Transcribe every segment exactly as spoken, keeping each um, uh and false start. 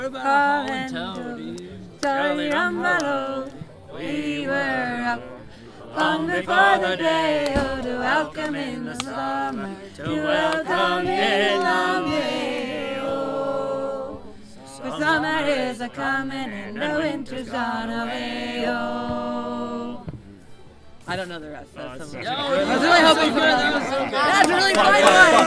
and toady, jolly rumble, we were up long before the day, oh, to welcome in the summer, to welcome in the May, oh. For summer is a-coming and the winter's gone away, oh. I don't know the rest. That's Oh, so it's much. such a I good- was really hoping for that. Was so good. That's really fine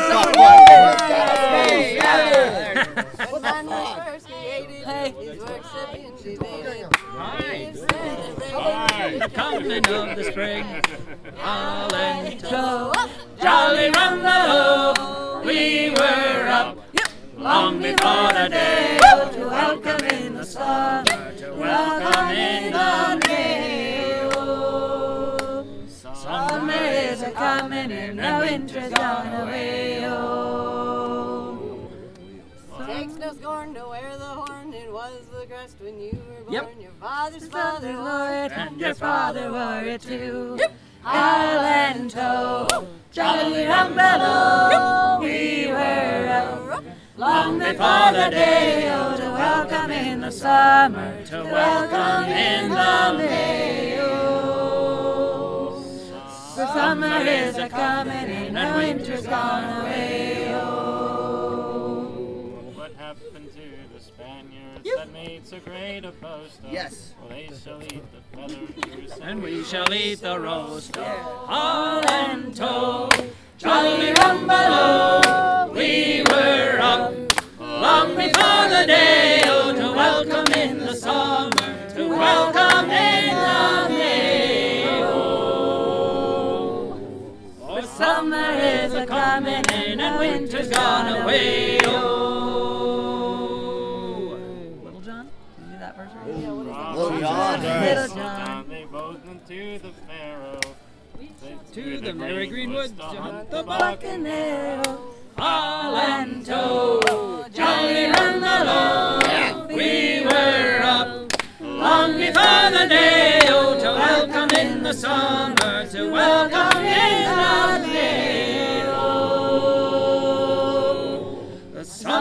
line. When man was first created, Hey. his works have been divided. Alright. The coming of the spring, all and tow, jolly rumble, we were up long before the day, oh, to welcome in the summer, to welcome in the May, oh. Summer is a-coming and the winter's gone away, oh. Takes no scorn to wear the horn. It was the crest when you were born. Yep. Your father's Father father wore it, was. and your father wore it too. Island toe, jolly rumble, we were up long before the day, oh, to welcome in the summer, to welcome in the May, oh. For summer is a-coming and the winter's gone away, oh. What happened to the Spaniards that made so great a boast of? Yes. Well, they shall eat the feathers, And we shall eat the roast of all and toe. Jolly rumble, we were up long before the day, oh, to welcome in the summer, to welcome in the May, oh. For summer is a-coming and winter's gone away, oh. Little John, did you do that version? Little John. Little John. They both went to the Pharaoh. To the merry green woods to hunt the buccaneer. all and tow, jolly rumble, we were up long before the day, oh, to welcome in the summer, to welcome in the May, oh. The summer